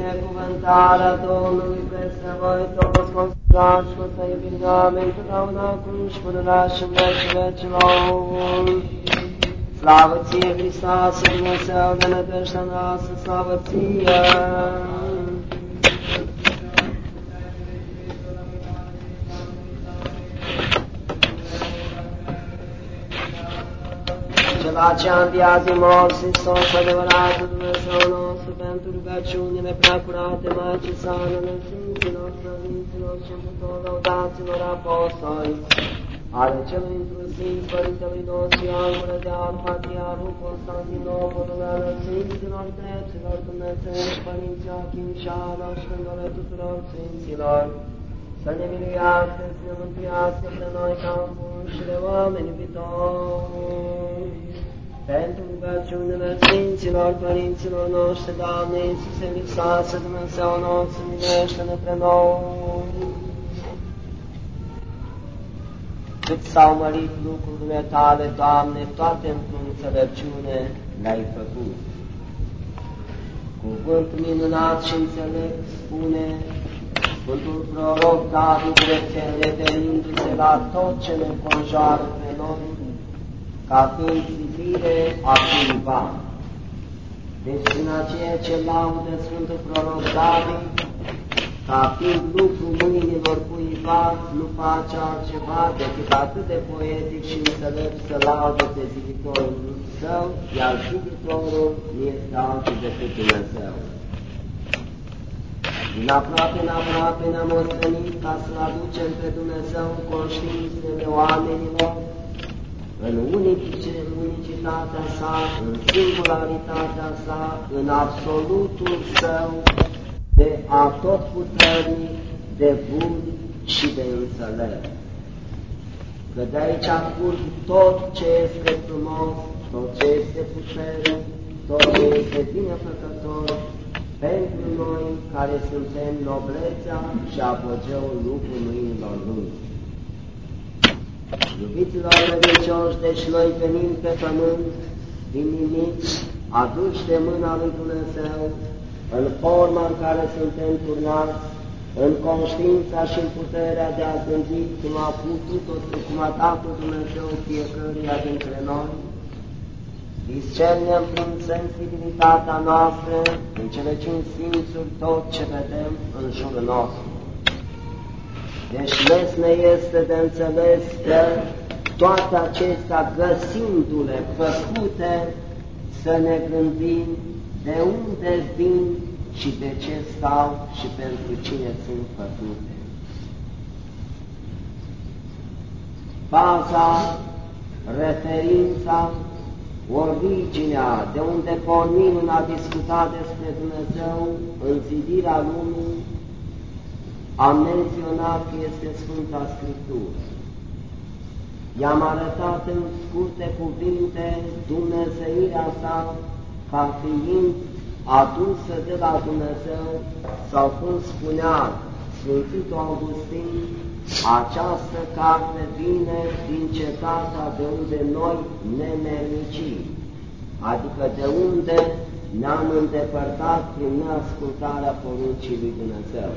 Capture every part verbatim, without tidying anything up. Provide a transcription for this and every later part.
binecuvântarea Domnului peste voi toți consacrați cu să iubiți oameni totdeauna acum și pururea și în vecii vecilor. Slavă ție, Hristos, Dumnezeu de nădejdea noastră, slavă ție! Cela ce a înviat din morți, Hristos, adevăratul Dumnezeu nostru, pentru rugăciunile preacurate Maicii sale, ale Sfinților, Părinților și tuturor lăudaților apostoli, ale celui inclusiv Părintelui nostru Ioan Gură de Aur, Patriarhul Constantinopolului, ale Sfinților Drepților Dumnezeiești, Părinți Joachim și Ana și până tuturor Sfinților, să ne miluiască, să ne mântuiască pe noi ca buni și de oameni iubitori. Pentru rugăciunile Sfinților Părinților noștri, Doamne Iisuse Hristoase, Dumnezeu nostru, miluiește-ne pe noi. Cât s-au mărit lucrurile Tale, Doamne, toate într-o înțelepciune le-ai făcut. Cuvânt minunat și înțelept spune Sfântul Proroc David, referindu-se la tot ce ne înconjoară pe noi, ca fiind zidire a cuiva. Deci, în aceea ce laudă Sfântul Proroc David, ca fiind lucru mâinilor cuiva, nu face altceva decât atât de poetic și înțelept să laudă pe ziditorul său, iar ziditorul nu este altul decât Dumnezeu. Din aproape în aproape ne-am ostenit ca să aducem pe Dumnezeu în conștiințele oamenilor, în unicitatea sa, în singularitatea sa, în absolutul său, de atotputernic, de bun și de înțelept. Că de aici curg tot ce este frumos, tot ce este puternic, tot ce este binefăcător, pentru noi care suntem noblețea și apogeul lucrului mâinilor Lui. Iubiților credincioși, deci noi venim pe pământ din nimic, aduși de mâna lui Dumnezeu, în forma în care suntem turnați, în conștiința și în puterea de a gândi cum a putut-o, cum a dat-o Dumnezeu fiecăruia dintre noi, discernem prin sensibilitatea noastră, în cele cinci simțuri, tot ce vedem în jurul nostru. Deci lesne este de înțeles că toate acestea, găsindu-le făcute, să ne gândim de unde vin și de ce stau și pentru cine sunt făcute. Baza, referința, originea, de unde pornim în a discuta despre Dumnezeu în zidirea lumii, am menționat că este Sfânta Scriptură. I-am arătat în scurte cuvinte dumnezeirea sa ca fiind adusă de la Dumnezeu, sau cum spunea Sfântul Augustin, această carte vine din cetatea de unde noi ne mernicim, adică de unde ne-am îndepărtat prin neascultarea poruncii lui Dumnezeu.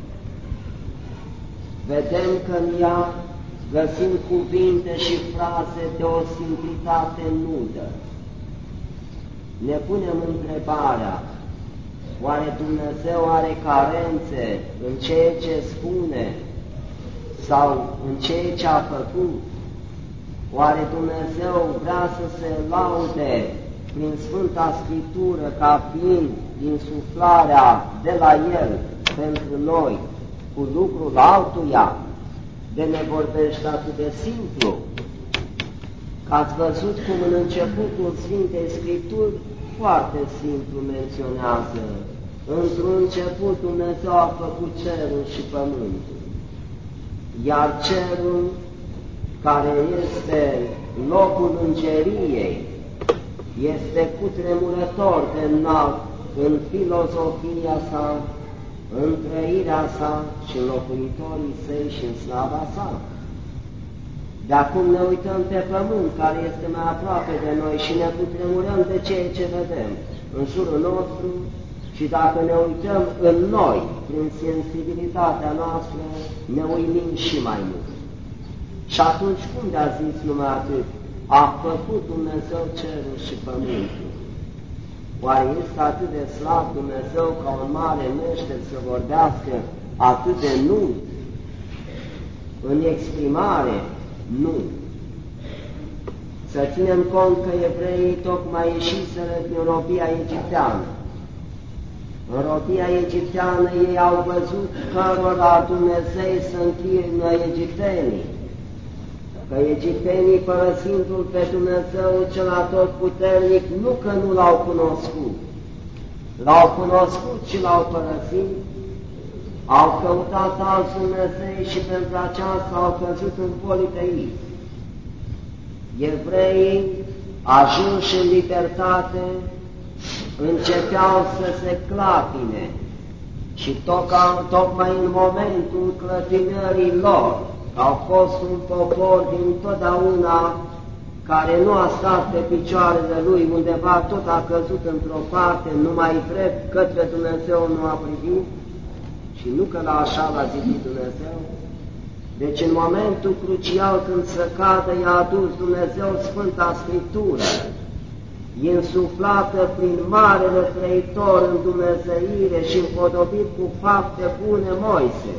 Vedem că în ea găsim cuvinte și fraze de o simplitate nudă. Ne punem întrebarea, oare Dumnezeu are carențe în ceea ce spune sau în ceea ce a făcut? Oare Dumnezeu vrea să se laude prin Sfânta Scriptură ca fiind insuflarea de la El pentru noi cu lucrul altuia, de ne vorbește atât de simplu? Că ați văzut cum în începutul Sfintei Scripturi foarte simplu menționează: într-un început Dumnezeu a făcut cerul și pământul, iar cerul, care este locul îngeriei, este cutremurător de înalt în filozofia sa, în trăirea sa și în locuitorii săi și în slava sa. De acum ne uităm pe pământ, care este mai aproape de noi, și ne cutremurăm de ceea ce vedem în jurul nostru Și dacă ne uităm în noi, prin sensibilitatea noastră, ne uimim și mai mult. Și atunci cum de-a zis numai atât? A făcut Dumnezeu cerul și pământul. Oare este atât de slab Dumnezeu ca un mare meșter să vorbească atât de nu? În exprimare, nu. Să ținem cont că evreii tocmai ieșiseră din robia egipteană. În robia egipteană ei au văzut cărora Dumnezeu să închină egiptenii, că egiptenii, părăsindu-L pe Dumnezeu cel atotputernic, nu că nu L-au cunoscut, L-au cunoscut și L-au părăsit, au căutat alți Dumnezei și pentru aceasta au căzut în politeism. Evreii, ajunși în libertate, începeau să se clatine și tocmai în momentul clătinării lor, au fost un popor din totdeauna care nu a stat pe picioarele lui, undeva tot a căzut într-o parte, numai drept către Dumnezeu nu a privit și nu că la așa l-a zidit Dumnezeu. Deci în momentul crucial când să cadă i-a adus Dumnezeu Sfânta Scriptură, insuflată prin Marele Trăitor în dumnezeire și împodobit cu fapte bune Moise.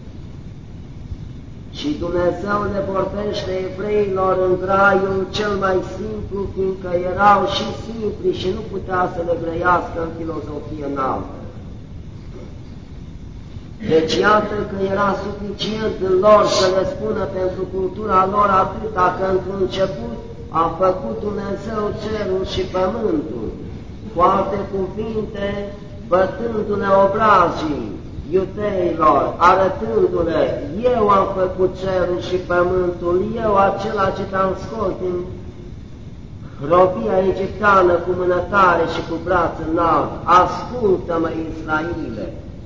Și Dumnezeu le vorbește evreilor în graiul cel mai simplu, fiindcă erau și simpli și nu putea să le grăiască în filozofie înaltă. Deci iată că era suficient în lor să le spună pentru cultura lor atâta, că într-un început a făcut Dumnezeu cerul și pământul, cu alte cuvinte, bătându-le obrajii iudeilor, arătându-le, eu am făcut cerul și pământul, eu acela ce te-am scos din robia egipteană cu mână tare și cu braț înalt, ascultă-mă, Israile!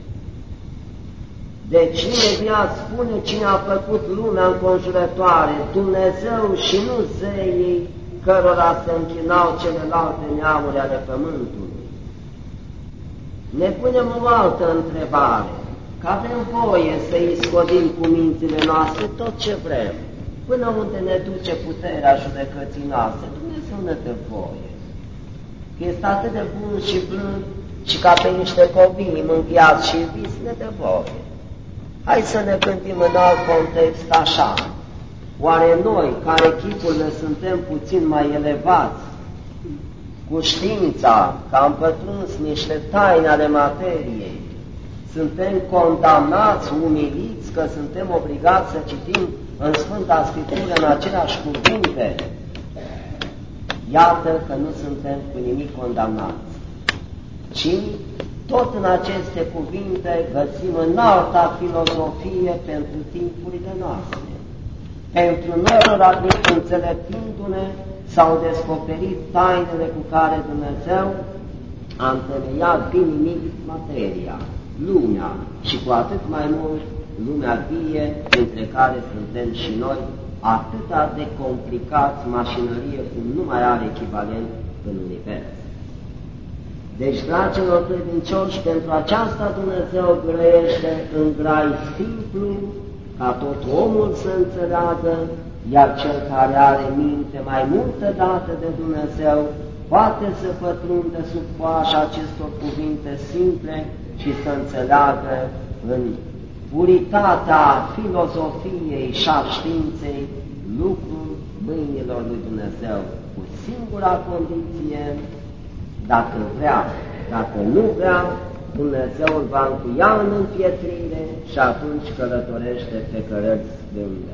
Deci imediat spune cine a făcut lumea înconjurătoare, Dumnezeu și nu zeii cărora se închinau celelalte neamuri ale pământului. Ne punem o altă întrebare, că avem voie să iscodim cu mințile noastre tot ce vrem, până unde ne duce puterea judecății noastre, Dumnezeu ne dă voie. Că este atât de bun și blând și ca pe niște copii mânchiați și iubiți, ne dă voie. Hai să ne gândim în alt context așa. Oare noi, care chipurile suntem puțin mai elevați, cu știința că am pătruns niște taine ale materiei, suntem condamnați, umiliți, că suntem obligați să citim în Sfânta Scriptură în aceleași cuvinte? Iată că nu suntem cu nimic condamnați, ci tot în aceste cuvinte găsim înalta filozofie pentru timpurile noastre. Pentru noi, înțeleptindu-ne, s-au descoperit tainele cu care Dumnezeu a întemeiat din nimic materia, lumea și cu atât mai mult lumea vie, între care suntem și noi, atâta de complicați mașinărie cum nu mai are echivalent în univers. Deci, dragilor credincioși, pentru aceasta Dumnezeu grăiește în grai simplu, ca tot omul să înțeleagă, iar cel care are minte mai multă dată de Dumnezeu poate să pătrundă sub coașa acestor cuvinte simple și să înțeleagă în puritatea filozofiei și a științei lucrul mâinilor lui Dumnezeu, cu singura condiție, dacă vrea, dacă nu vrea, Dumnezeu îl va încuia în împietrire și atunci călătorește pe cărări sfânte.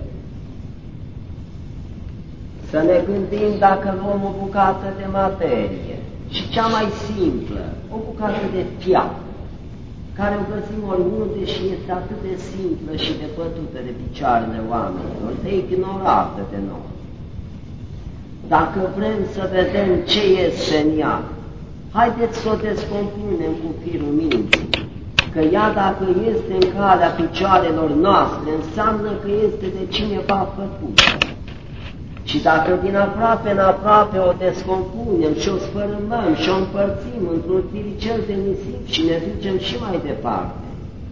Să ne gândim dacă luăm o bucată de materie și cea mai simplă, o bucată de piatră, care o găsim oriunde și este atât de simplă și de bătută de picioarele oamenilor, de ignorată de noi. Dacă vrem să vedem ce este în ea, haideți să o descompunem cu firul minții, că ea dacă este în calea picioarelor noastre, înseamnă că este de cineva făcută. Și dacă din aproape în aproape o descompunem și o sfărâmăm și o împărțim într-un tiricel de nisip și ne ducem și mai departe,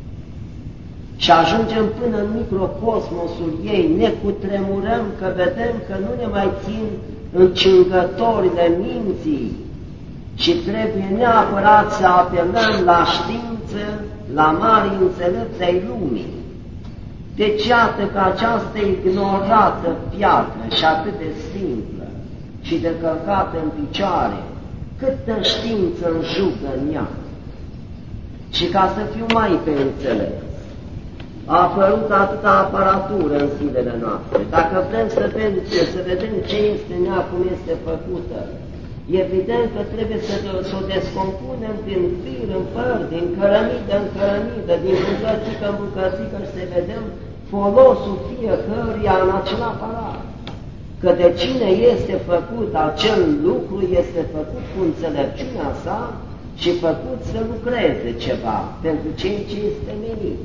și ajungem până în microcosmosul ei, ne cutremurăm că vedem că nu ne mai țin încingătorile minții și trebuie neapărat să apelăm la știință, la mari înțelepți ai lumii. Deci iată că această ignorată piatră și atât de simplă și de călcată în picioare, câtă știință înjugă în ea. Și ca să fiu mai pe înțeles, a apărut atâta aparatură în zilele noastre. Dacă vrem să vedem, să vedem ce este în ea, cum este făcută, evident că trebuie să, să o descompunem din fir în făr, din cărămidă în cărămidă, din bucățică în bucățică și să vedem folosul fiecăruia în acel aparat. Că de cine este făcut acel lucru, este făcut cu înțelepciunea sa și făcut să lucreze ceva pentru ceea ce este menit.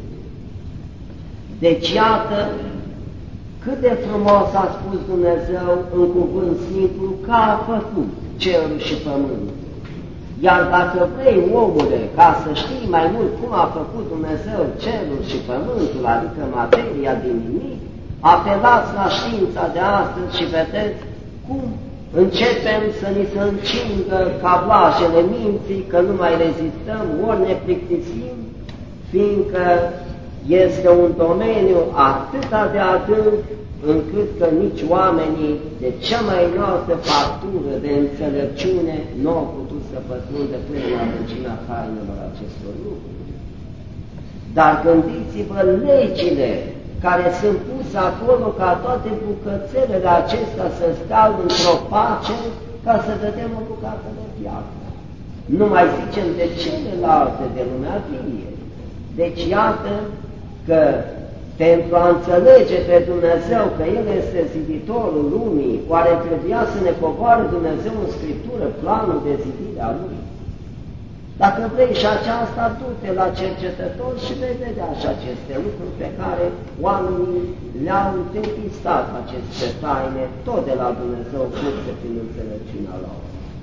Deci iată cât de frumos a spus Dumnezeu în cuvânt simplu că a făcut cerul și pământul. Iar dacă vrei, omule, ca să știi mai mult cum a făcut Dumnezeu cerul și pământul, adică materia din nimic, apelați la știința de astăzi și vedeți cum începem să ni se încingă cablajele minții, că nu mai rezistăm, ori ne plictisim, fiindcă este un domeniu atât de adânc, încât că nici oamenii de cea mai înaltă factură de înțelepciune nu au putut să pătrundă până la adâncimea tainelor acestor lucruri. Dar gândiți-vă legile care sunt puse acolo ca toate bucățelele acestea să stea într-o pace ca să vedem o bucată de piatră. Nu mai zicem de celelalte de lumea vie. Deci iată că pentru a înțelege pe Dumnezeu că El este ziditorul lumii, oare trebuia să ne coboare Dumnezeu în Scriptură planul de zidire a Lui? Dacă vrei și aceasta, du-te la cercetători și vei vedea și aceste lucruri pe care oamenii le-au depistat aceste taine, tot de la Dumnezeu, curse prin înțelepciunea lor.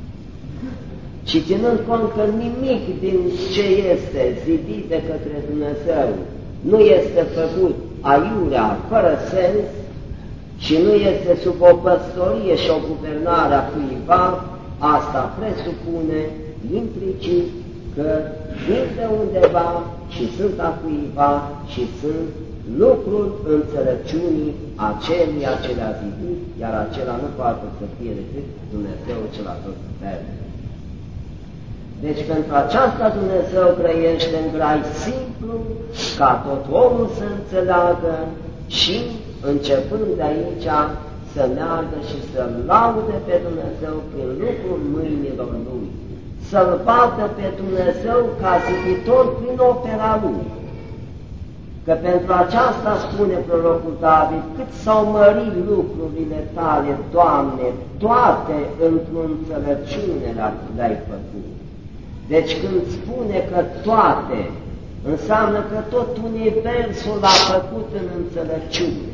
Și ținând cont că nimic din ce este zidit de către Dumnezeu nu este făcut aiurea, fără sens, și nu este sub o păstorie și o guvernare a cuiva, asta presupune implicit că vin de undeva și sunt a cuiva și sunt lucrul înțelepciunii aceluia ce le-a zidit, iar acela nu poate să fie decât Dumnezeu cel atotputernic. Deci pentru aceasta Dumnezeu grăiește în grai simplu, ca tot omul să înțeleagă și, începând de aici, să meargă și să-L laude pe Dumnezeu prin lucrul mâinilor Lui, să-L vadă pe Dumnezeu ca ziditor prin opera Lui. Că pentru aceasta spune prorocul David, cât s-au mărit lucrurile Tale, Doamne, toate într-o înțelepciune le-ai făcut. Deci când spune că toate, înseamnă că tot universul l-a făcut în înțelepciune.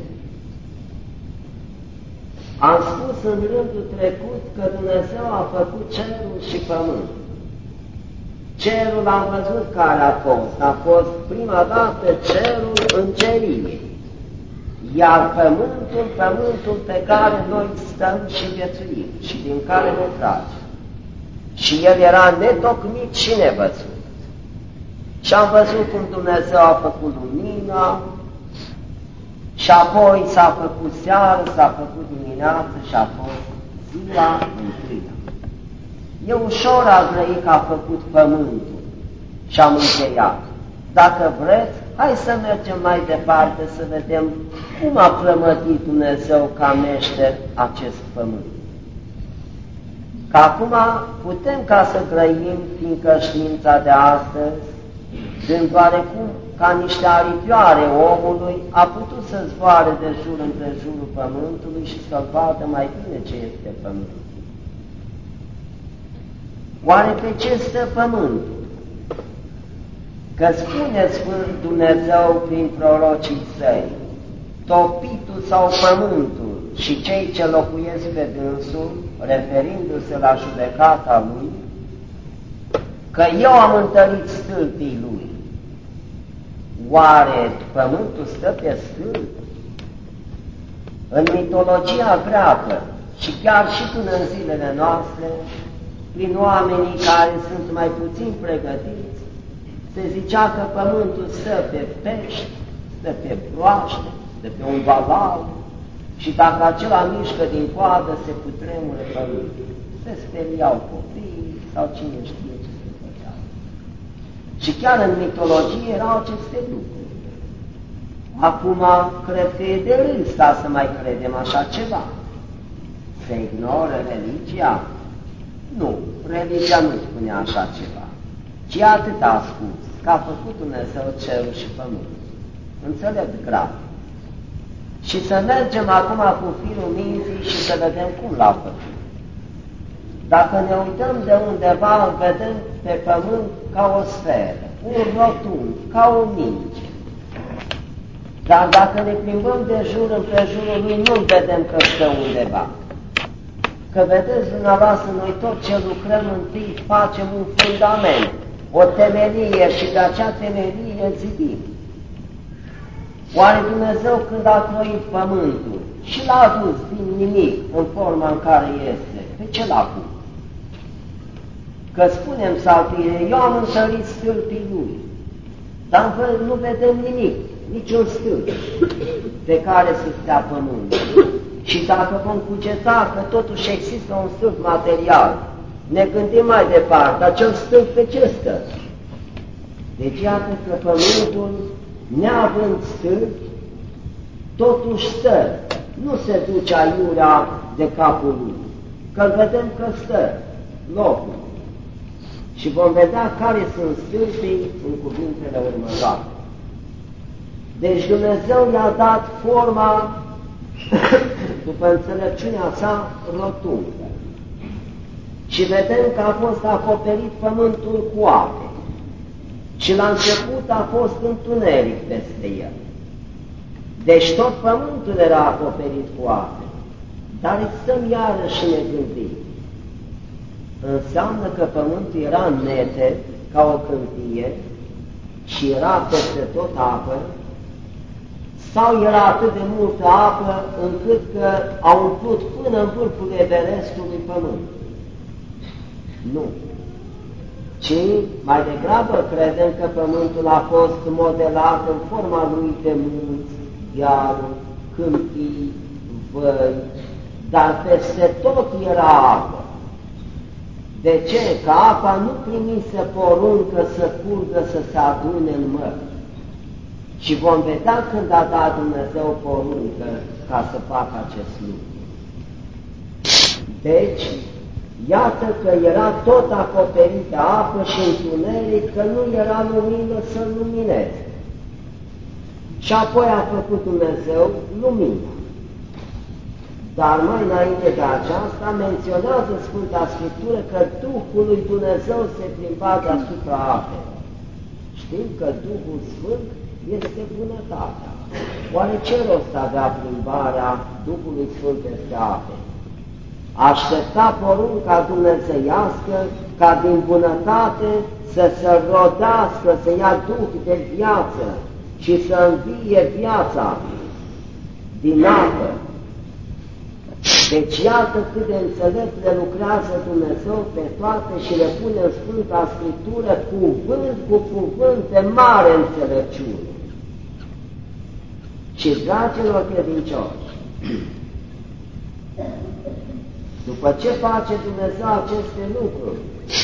Am spus în rândul trecut că Dumnezeu a făcut cerul și pământul. Cerul am văzut care a fost, a fost prima dată cerul îngeriei, iar pământul, pământul pe care noi stăm și viețuim și din care ne tragem. Și el era netocmit și nevăzut. Și am văzut cum Dumnezeu a făcut lumina, și apoi s-a făcut seară, s-a făcut dimineață și a fost ziua întâia. E ușor a grăi că a făcut pământul și am încheiat. Dacă vreți, hai să mergem mai departe să vedem cum a plămădit Dumnezeu ca meșter acest pământ. Că acum putem ca să grăim, fiindcă știința de astăzi, dând oarecum ca niște aripioare omului, a putut să zboare de jur împrejurul pământului și să-l vadă mai bine ce este pământul. Oare pe ce stă pământul? Că spune Sfânt Dumnezeu prin prorocii săi, topitul sau pământul și cei ce locuiesc pe dânsul, referindu-se la judecata lui, că eu am întărit stâlpii lui. Oare pământul stă pe stâlp? În mitologia greacă și chiar și până în zilele noastre, prin oamenii care sunt mai puțin pregătiți, se zicea că pământul stă pe pești, stă pe broaște, stă pe un valal și dacă acela mișcă din coadă, se cutremură pământul. Se speriau copiii sau cine știe ce se făcea. Și chiar în mitologie erau aceste lucruri. Acum, cred că e de râs ca să mai credem așa ceva. Se ignoră religia? Nu, religia nu spune așa ceva, ci atât a spus, că a făcut Dumnezeu cerul și pământul. Înțelept grav. Și să mergem acum cu firul minții și să vedem cum l-a făcut. Dacă ne uităm de undeva, îl vedem pe pământ ca o sferă, un rotund, ca o minge. Dar dacă ne plimbăm de jur împrejurul lui, nu vedem că stă undeva. Că vedeți dumneavoastră, noi tot ce lucrăm întâi facem un fundament, o temelie și de acea temelie zidim. Oare Dumnezeu când a croit pământul și l-a adus din nimic în forma în care este, pe ce l-a pus? Că spunem saltire, eu am întărit stâlpii lui, dar nu vedem nimic, niciun stâlp pe care să stea pământul. Și dacă vom cugeta că totuși există un stâlp material, ne gândim mai departe, acel stâlp pe ce stă? Deci iată că pământul, neavând stâlp, totuși stă, nu se duce aiurea de capul lui, că vedem că stă locul. Și vom vedea care sunt stâlpii în cuvintele următoare. Deci Dumnezeu i-a dat forma după înțelepciunea sa rotundă. Și vedem că a fost acoperit pământul cu ape. Și la început a fost întuneric peste el. Deci tot pământul era acoperit cu ape. Dar stăm iarăși și ne gândim. Înseamnă că pământul era nete, ca o câmpie, și era peste tot apă, sau era atât de multă apă încât că a umplut până în vârful Everestului pământ. Nu. Ci mai degrabă credem că pământul a fost modelat în forma lui de munți, ghearuri, câmpii, văi, dar peste tot era apă. De ce? Că apa nu primise poruncă să curgă, să se adune în măr. Și vom vedea când a dat Dumnezeu poruncă ca să facă acest lucru. Deci, iată că era tot acoperit de apă și întuneric, că nu era lumină să-l lumineze. Și apoi a făcut Dumnezeu lumina. Dar mai înainte de aceasta menționează Sfânta Scriptură că Duhul lui Dumnezeu se plimba deasupra apei. Știm că Duhul Sfânt este bunătatea. Oare ce rost avea plimbarea Duhului Sfânt peste ape? Aștepta porunca dumnezeiască ca din bunătate să se rodească, să ia Duh de viață și să învie viața din apă. Deci iată cât de înțelept le lucrează Dumnezeu pe toate și le pune în Sfânta Scriptură cuvânt cu cuvânt de mare înțelepciune. Și dragilor credincioși, după ce face Dumnezeu aceste lucruri,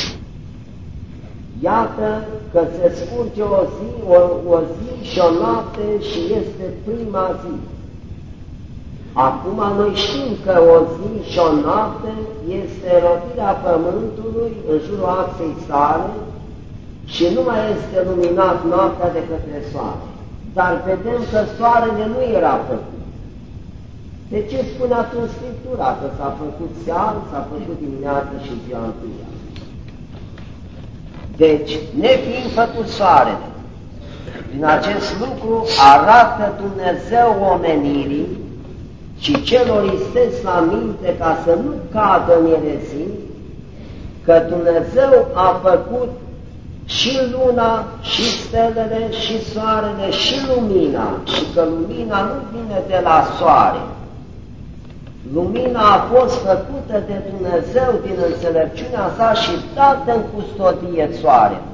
iată că se scurge o zi, o, o zi și o noapte și este prima zi. Acum noi știm că o zi și o noapte este rotirea pământului în jurul axei sale și nu mai este luminat noaptea de către soare. Dar vedem că soarele nu era făcut. De ce spune atunci Scriptura? Că s-a făcut seară, s-a făcut dimineață și ziua întâia. Deci, nefiind făcut soarele, prin acest lucru arată Dumnezeu omenirii și celor istesc la minte ca să nu cadă în erezii, că Dumnezeu a făcut și luna, și stelele, și soarele, și lumina, și că lumina nu vine de la soare. Lumina a fost făcută de Dumnezeu din înțelepciunea sa și dată în custodie soarele.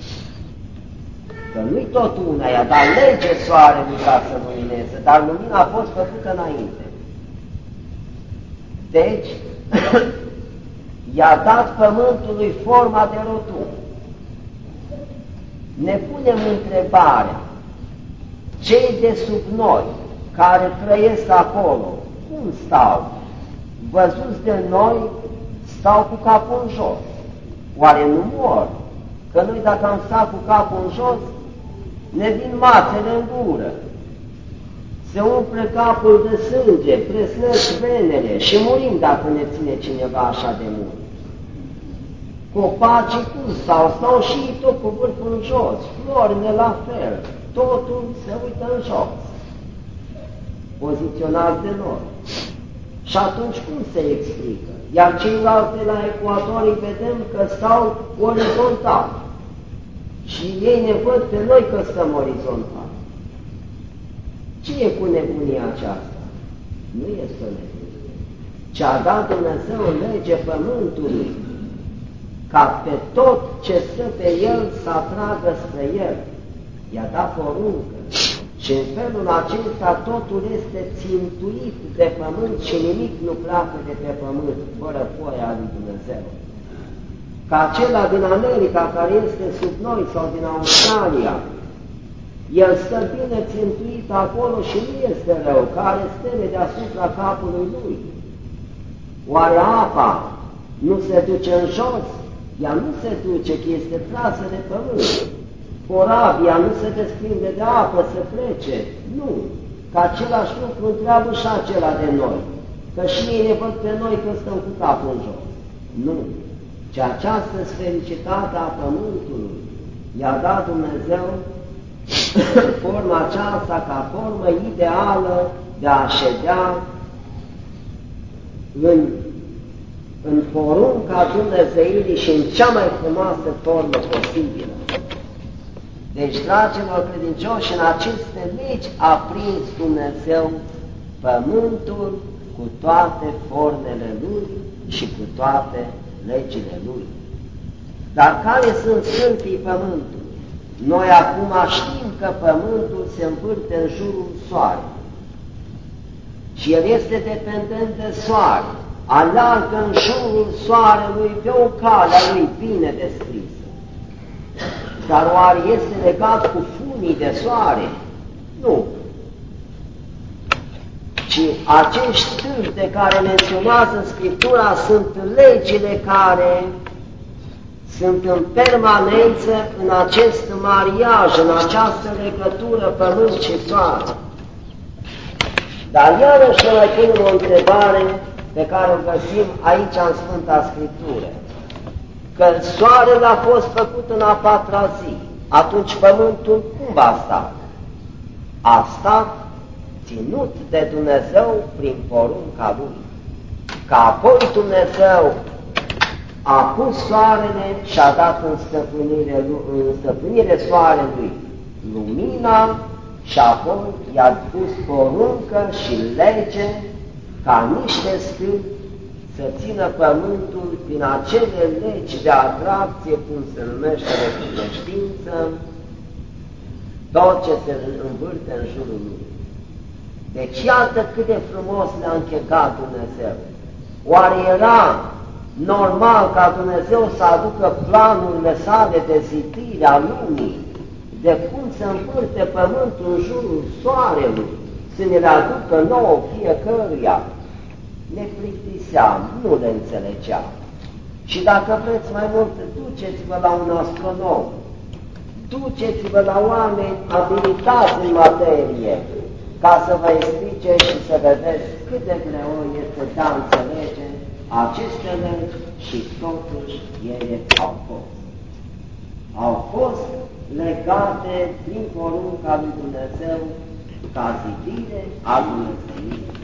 Că nu-i tot una, i-a dat lege soarelui ca să lumineze, dar lumina a fost făcută înainte. Deci, i-a dat pământului forma de rotund. Ne punem întrebarea, cei de sub noi, care trăiesc acolo, cum stau? Văzuți de noi, stau cu capul în jos. Oare nu mor? Că noi dacă am stat cu capul în jos, ne vin mațele în gură. Se umple capul de sânge, presnesc venele și murim dacă ne ține cineva așa de mult. Copacii cum stau? Stau și ei tot cu vârful în jos, florile la fel, totul se uită în jos, poziționat de noi. Și atunci cum se explică? Iar ceilalți la ecuator îi vedem că stau orizontal și ei ne văd pe noi că stăm orizontal. Ce e cu nebunia aceasta? Nu este o nebunie. Ce-a dat Dumnezeu lege pământului, ca pe tot ce stă pe el să atragă spre el. I-a dat poruncă. Și în felul acesta totul este țintuit de pământ și nimic nu pleacă de pe pământ, fără voia lui Dumnezeu. Ca acela din America care este sub noi sau din Australia, el stă bine țintuit acolo și nu este rău, care stele deasupra capului lui. Oare apa nu se duce în jos? Ea nu se duce, că este trasă de pământ. Corabia nu se desprinde de apă să plece. Nu, că același lucru întreabă și acela de noi, că și ei ne văd pe noi că stăm cu capul în jos. Nu, ci această sfericitate a pământului i-a dat Dumnezeu forma aceasta ca formă ideală de a ședea în, în porunca Dumnezeirii și în cea mai frumoasă formă posibilă. Deci, dragilor credincioși, în aceste legi a prins Dumnezeu pământul cu toate formele lui și cu toate legile lui. Dar care sunt stâlpii pământului? Noi acum știm că pământul se învârte în jurul soarelui și el este dependent de soare, aleargă în jurul soarelui pe o cale a lui bine descrisă. Dar oare este legat cu funii de soare? Nu. Ci acești stâlpi de care menționează Scriptura sunt legile care sunt în permanență în acest mariaj, în această legătură pământ și soare. Dar iarăși ne mai punem o întrebare pe care o găsim aici în Sfânta Scriptură. Că soarele a fost făcut în a patra zi, atunci pământul cum va sta? A stat ținut de Dumnezeu prin porunca Lui. Că apoi Dumnezeu a pus soarele și a dat în stăpânire, în stăpânire soarelui lumina și apoi i-a pus poruncă și lege ca niște stâlpi să țină pământul prin acele legi de atracție, cum se numește recunoștință, tot ce se învârte în jurul lui. Deci iată cât de frumos le-a închegat Dumnezeu. Oare era normal ca Dumnezeu să aducă planurile sale de zidire a lumii, de cum se învârte pământul în jurul soarelui, să ne le aducă nouă fiecăruia? Ne plictiseam, nu le înțelegeam. Și dacă vreți mai mult, duceți-vă la un astronom, duceți-vă la oameni abilitați în materie, ca să vă explice și să vedeți cât de greu este de a înțelege aceste legi și totuși ele au fost. Au fost legate prin porunca lui Dumnezeu ca zidire a Dumnezeirii.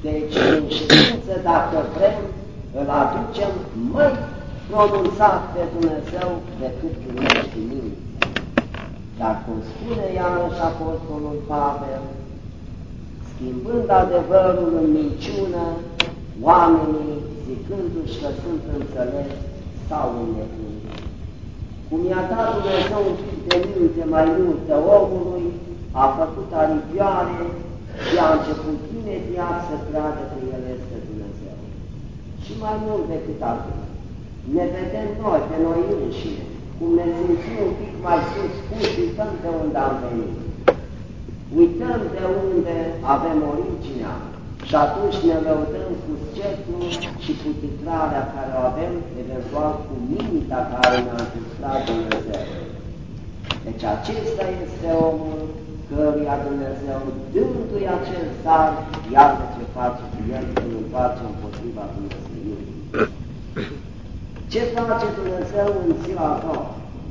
Deci, în știință, dacă vrem, îl aducem mai pronunțat pe Dumnezeu decât în neștiință. Dar cum spune iarăși Apostolul Pavel, schimbând adevărul în minciună, oamenii, zicându-și că sunt înțelepți, stau în nebunie. Cum i-a dat Dumnezeu un pic de minte mai multă omului, a făcut aripioare și a început imediat să creadă că El este Dumnezeu. Și mai mult decât atât, ne vedem noi, pe noi înșine, cum ne simțim un pic mai sus, spus, uităm de unde am venit. Uităm de unde avem originea și atunci ne lăudăm cu scetul și cu titrarea care o avem, eventual cu mintea care ne-a întâmplat Dumnezeu. Deci acesta este omul căruia Dumnezeu, dându-i acel dar, iată ce face cu el, când îl face împotriva Dumnezeirii. Ce face Dumnezeu în ziua a doua?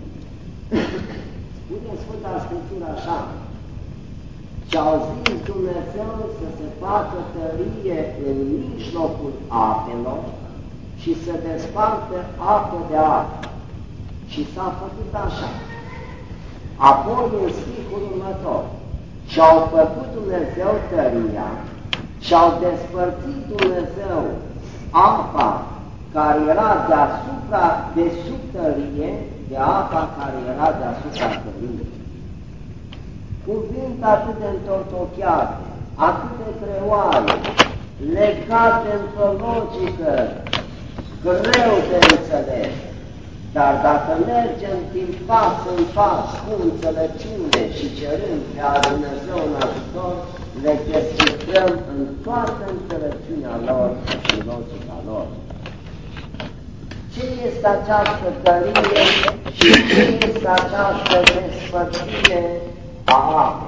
Spune Sfânta Scriptură așa, și au zis Dumnezeu să se facă tărie în mijlocul apelor și să despartă apă de apă. Și s-a făcut așa. Apoi în stihul următor, și-au făcut Dumnezeu tăria și-au despărțit Dumnezeu apa care era deasupra de sub tărie, de apa care era deasupra tăriei. Cuvinte atât de întortocheate, atât de greoare, legate într-o logică greu de înțeles, dar dacă mergem din pas în pas cu înțelepciune și cerând pe a Dumnezeu în ajutor, le descifrăm în toată înțelepciunea lor și logica lor. Ce este această tărie și ce este această despărțire a apei?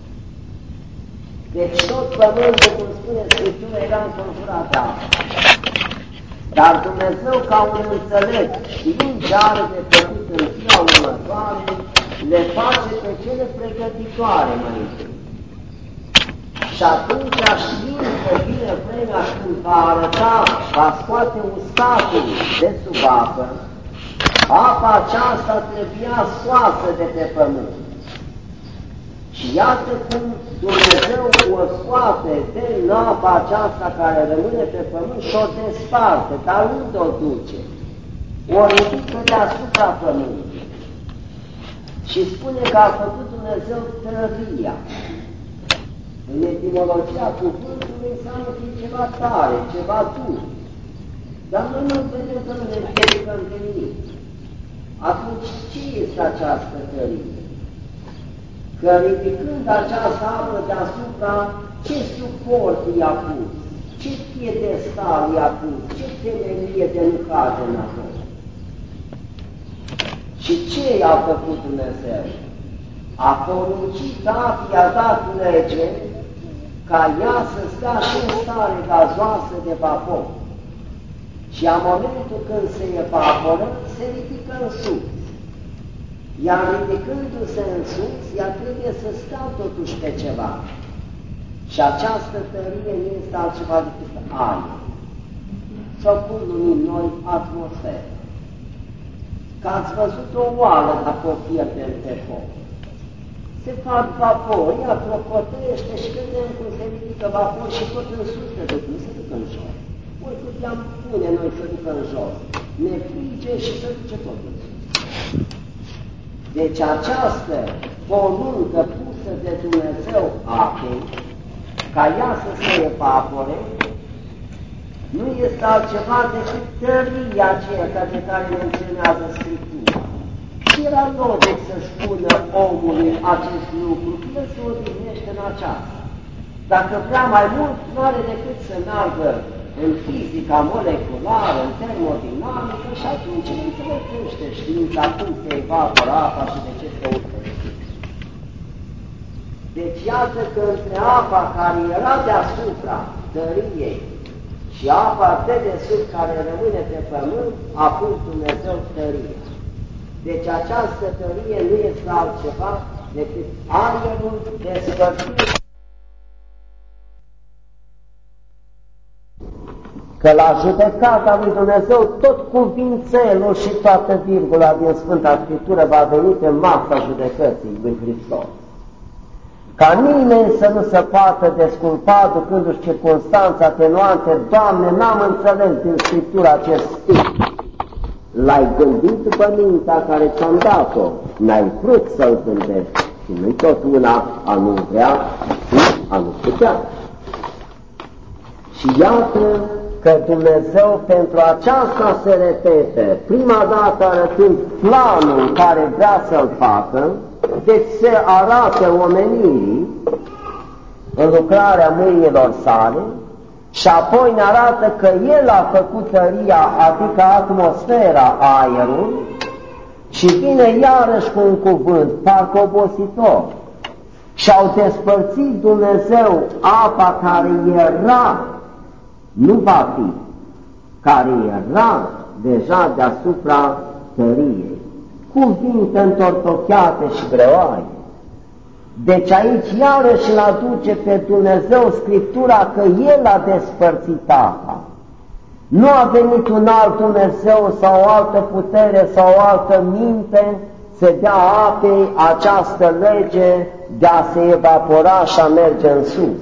Deci tot pământul, cum spune Scriptura, era înconjurat de apă. Dar Dumnezeu, ca un înțelept, știind ce are de făcut în ziua următoare, le face pe cele pregătitoare mai întâi. Și atunci, știind că vine vremea când va arăta, va scoate uscatul de sub apă, apa aceasta trebuia scoasă de pe pământ. Și iată cum Dumnezeu o scoate din apa aceasta care rămâne pe pământ și o desparte, dar unde o duce? O ridică deasupra pământului. Și spune că a făcut Dumnezeu tăria. În etimologia cuvântului înseamnă că e ceva tare, ceva dur. Dar noi nu vedem că nu ne împiedicăm de nimic. Atunci ce este această tărie? Că ridicând această apă deasupra, ce suport i-a pus? Ce piedestal i-a pus? Ce temelie de nu cade înapoi? Și ce i-a făcut Dumnezeu? A poruncit apii, i-a dat lege ca ea să stea și în stare gazoasă de vapor. Și în momentul când se evaporă, se ridică în sus. Iar ridicându-se în sus, ea trebuie să stea totuși pe ceva. Și această tărie nu este altceva decât aer. Sau cum numim noi atmosferă. Că ați văzut o oală dacă o pierdem pe foc. Se fac vapori, ea clopotește și vedem cum se ridică vapor și tot în sus se duc, nu se duc în jos. Oricât i-am pune noi să ducă în jos, ne frige și se duce tot în sus. Deci această poruncă pusă de Dumnezeu apei, ca ea să se evapore, nu este altceva decât tăria aceea de care menționează Scriptura. Și era logic să spună omului acest lucru, că el se odihnește în aceasta. Dacă vrea mai mult, nu are decât să meargă în fizica moleculară, în termodinamică și atunci îl înțelepțește știința cum se evaporă apa și de ce se urcă. Deci iată că între apa care era deasupra tăriei și apa de desubt care rămâne pe pământ, a pus Dumnezeu tărie. Deci această tărie nu este altceva decât aerul despărțit că la judecata lui Dumnezeu tot cuvințelul și toată virgula din Sfânta Scriptură va veni pe masa judecății lui Hristos. Ca nimeni să nu se poată desculpa ducându-și circunstanțe atenuante. Doamne, n-am înțeles din Scriptură acest stip. L-ai gândit după mintea care ți-am dat-o, n-ai vrut să-l gândești și nu-i tot una a nu vrea și a nu putea. Și iată că Dumnezeu pentru aceasta se repete, prima dată arătând planul în care vrea să-l facă, deci se arată omenirii în lucrarea mâinilor sale și apoi ne arată că El a făcut tăria, adică atmosfera, aerul, și vine iarăși cu un cuvânt, parcă obositor, și au despărțit Dumnezeu apa care era, nu va fi, care era deja deasupra tăriei. Cuvinte întortocheate și greoaie. Deci aici iarăși îl aduce pe Dumnezeu Scriptura că El a despărțit apa. Nu a venit un alt Dumnezeu sau o altă putere sau o altă minte să dea apei această lege de a se evapora și a merge în sus.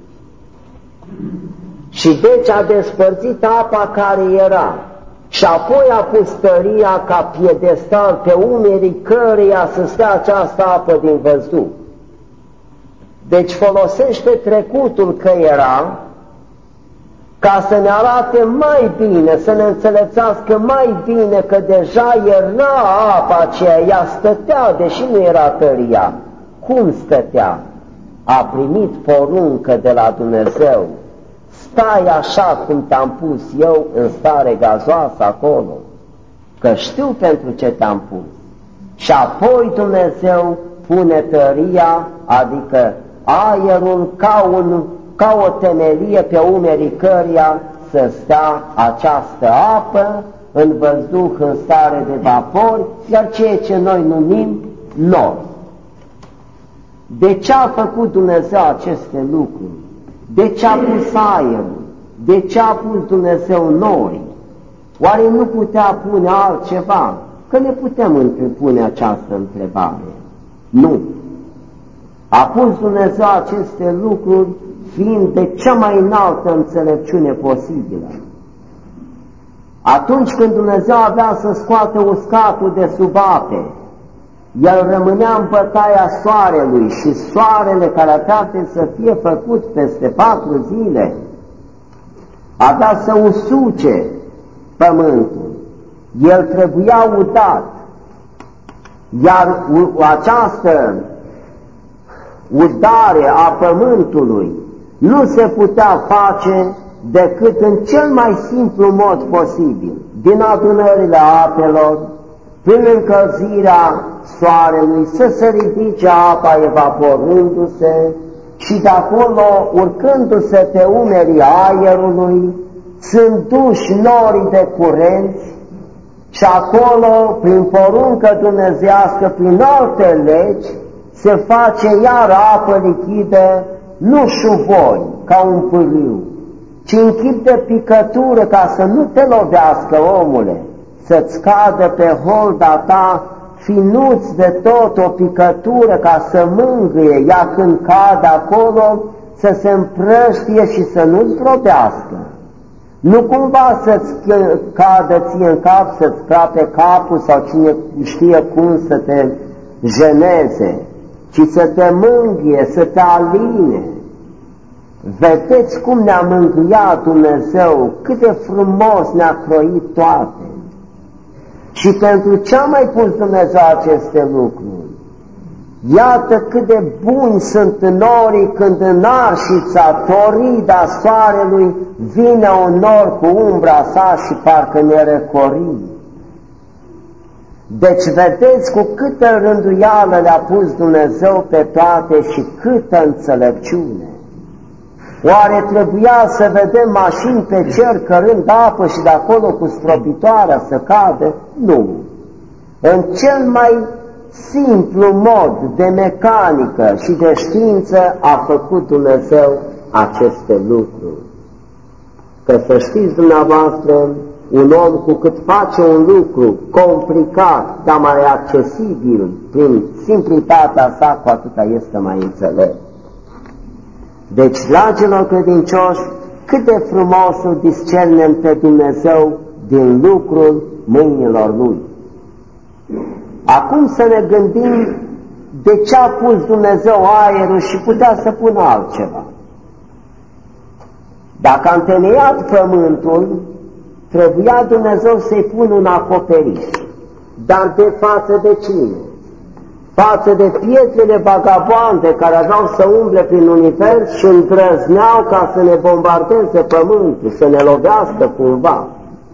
Și deci a despărțit apa care era. Și apoi a pus tăria ca piedestal pe umerii căreia să stea această apă din văzduh. Deci folosește trecutul că era ca să ne arate mai bine, să ne înțelepțească mai bine că deja era apa aceea, ea stătea, deși nu era tăria. Cum stătea? A primit poruncă de la Dumnezeu. Stai așa cum te-am pus eu în stare gazoasă acolo, că știu pentru ce te-am pus. Și apoi Dumnezeu pune tăria, adică aerul, ca, un, ca o temelie pe umerii căreia să stea această apă în văzduh, în stare de vapori, iar ceea ce noi numim nor. De ce a făcut Dumnezeu aceste lucruri? De ce a pus aerul? De ce a pus Dumnezeu nori? Oare nu putea pune altceva? Că ne putem pune această întrebare. Nu. A pus Dumnezeu aceste lucruri fiind de cea mai înaltă înțelepciune posibilă. Atunci când Dumnezeu avea să scoate uscatul de sub ape, El rămânea în bătaia soarelui și soarele care avea să fie făcut peste patru zile avea să usuce pământul. El trebuia udat, iar această udare a pământului nu se putea face decât în cel mai simplu mod posibil, din adunările apelor, prin încălzirea soarelui, să se ridice apa evaporându-se și de acolo, urcându-se pe umerii aerului, sunt duși norii de curenți și acolo, prin poruncă dumnezeiască, prin alte legi, se face iar apă lichidă, nu șuvoi, ca un pârâu, ci în chip de picătură, ca să nu te lovească, omule, să-ți cadă pe holda ta, finuți de tot o picătură ca să mângâie, ea când cade acolo, să se împrăștie și să nu-ți zdrobească. Nu cumva să-ți cadă ție în cap, să-ți crape capul sau cine știe cum să te jeneze, ci să te mângâie, să te aline. Vedeți cum ne-a mângâiat Dumnezeu, cât de frumos ne-a croit toate. Și pentru ce a mai pus Dumnezeu aceste lucruri? Iată cât de buni sunt norii când în arșița torida soarelui vine un nor cu umbra sa și parcă ne răcori. Deci vedeți cu câtă rânduială le-a pus Dumnezeu pe toate și câtă înțelepciune. Oare trebuia să vedem mașini pe cer cărând apă și de acolo cu stropitoarea să cadă? Nu. În cel mai simplu mod de mecanică și de știință a făcut Dumnezeu aceste lucruri. că să știți dumneavoastră, un om cu cât face un lucru complicat, dar mai accesibil, prin simplitatea sa, cu atâta este mai înțelept. Deci, dragilor credincioși, cât de frumos îl discernem pe Dumnezeu din lucrul mâinilor Lui. Acum să ne gândim de ce a pus Dumnezeu aerul și putea să pună altceva. Dacă a întemeiat pământul, trebuia Dumnezeu să-i pună un acoperiș. Dar de față de cine? Față de pietrele vagabonde care aveau să umble prin univers și îndrăzneau ca să ne bombardeze pământul, să ne lovească cumva.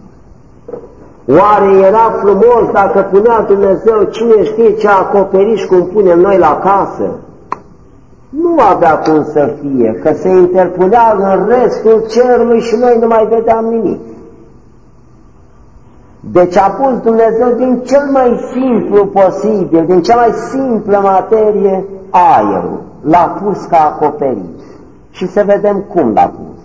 Oare era frumos dacă punea Dumnezeu cine știe ce acoperiș cum punem noi la casă? Nu avea cum să fie, că se interpunea în restul cerului și noi nu mai vedeam nimic. Deci a pus Dumnezeu din cel mai simplu posibil, din cea mai simplă materie, aerul. L-a pus ca acoperiș. Și să vedem cum l-a pus.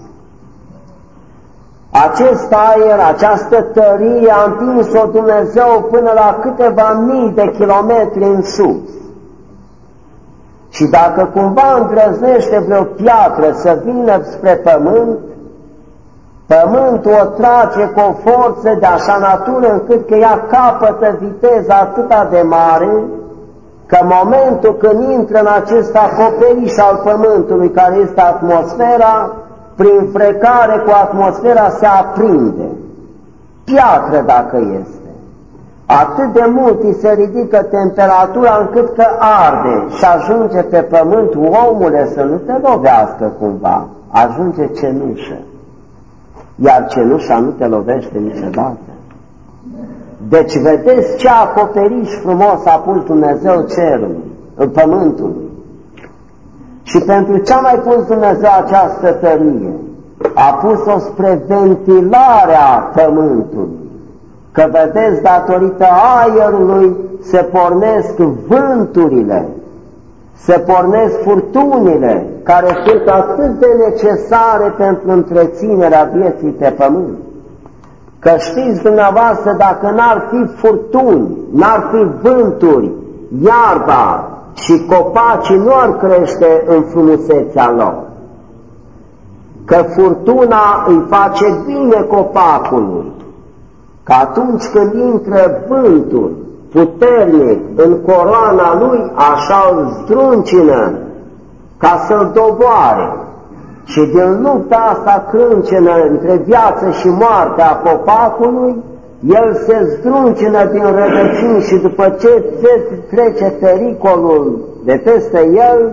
Acest aer, această tărie a împins-o Dumnezeu până la câteva mii de kilometri în sus. Și dacă cumva îndrăznește vreo piatră să vină spre pământ, pământul o trage cu o forță de așa natură încât că ea capătă viteza atâta de mare, că în momentul când intră în acest acoperiș al pământului care este atmosfera, prin frecare cu atmosfera se aprinde. Piatră dacă este. Atât de mult îi se ridică temperatura încât că arde și ajunge pe pământ, omule, să nu te lovească cumva, ajunge cenușă. Iar cenușa nu te lovește niciodată. Deci vedeți ce acoperiș frumos a pus Dumnezeu cerului, în pământului. Și pentru ce a mai pus Dumnezeu această tărie? A pus-o spre ventilarea pământului. Că vedeți, datorită aerului se pornesc vânturile, se pornesc furtunile, care sunt atât de necesare pentru întreținerea vieții pe pământ. Că știți dumneavoastră, dacă n-ar fi furtuni, n-ar fi vânturi, iarba și copacii nu ar crește în frumusețea lor. Că furtuna îi face bine copacului, că atunci când intră vântul puternic în coroana lui, așa îl zdruncină ca să-l doboare. Și din lupta asta crâncenă între viață și moarte a copacului, el se zdruncină din rădăcini și după ce trece pericolul de peste el,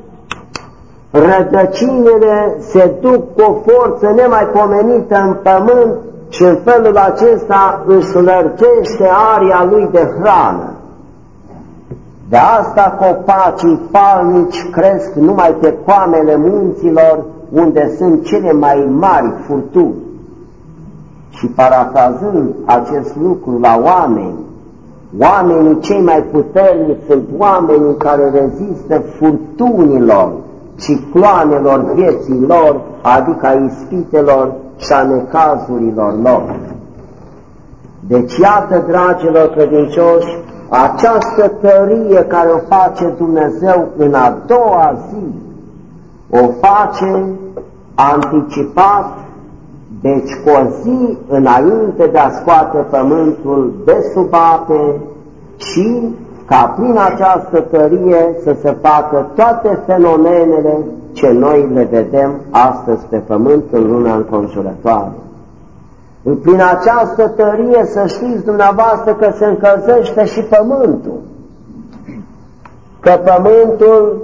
rădăcinile se duc cu o forță nemaipomenită în pământ și în felul acesta își lărgește aria lui de hrană. De asta copacii falnici cresc numai pe coamele munților, unde sunt cele mai mari furtuni. Și parafrazând acest lucru la oameni, oamenii cei mai puternici sunt oamenii care rezistă furtunilor, cicloanelor vieții lor, adică a ispitelor și a necazurilor lor. Deci iată, dragilor credincioși, această tărie care o face Dumnezeu în a doua zi, o face anticipat, deci cu o zi înainte de a scoate pământul de sub ape și ca prin această tărie să se facă toate fenomenele ce noi le vedem astăzi pe pământ în lumea înconjurătoare. Prin această tărie să știți dumneavoastră că se încălzește și pământul, că pământul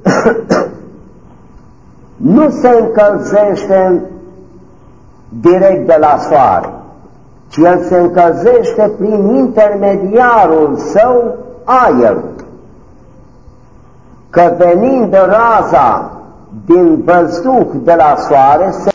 nu se încălzește direct de la soare, ci el se încălzește prin intermediarul său, aerul. Că venind raza din văzduh de la soare, se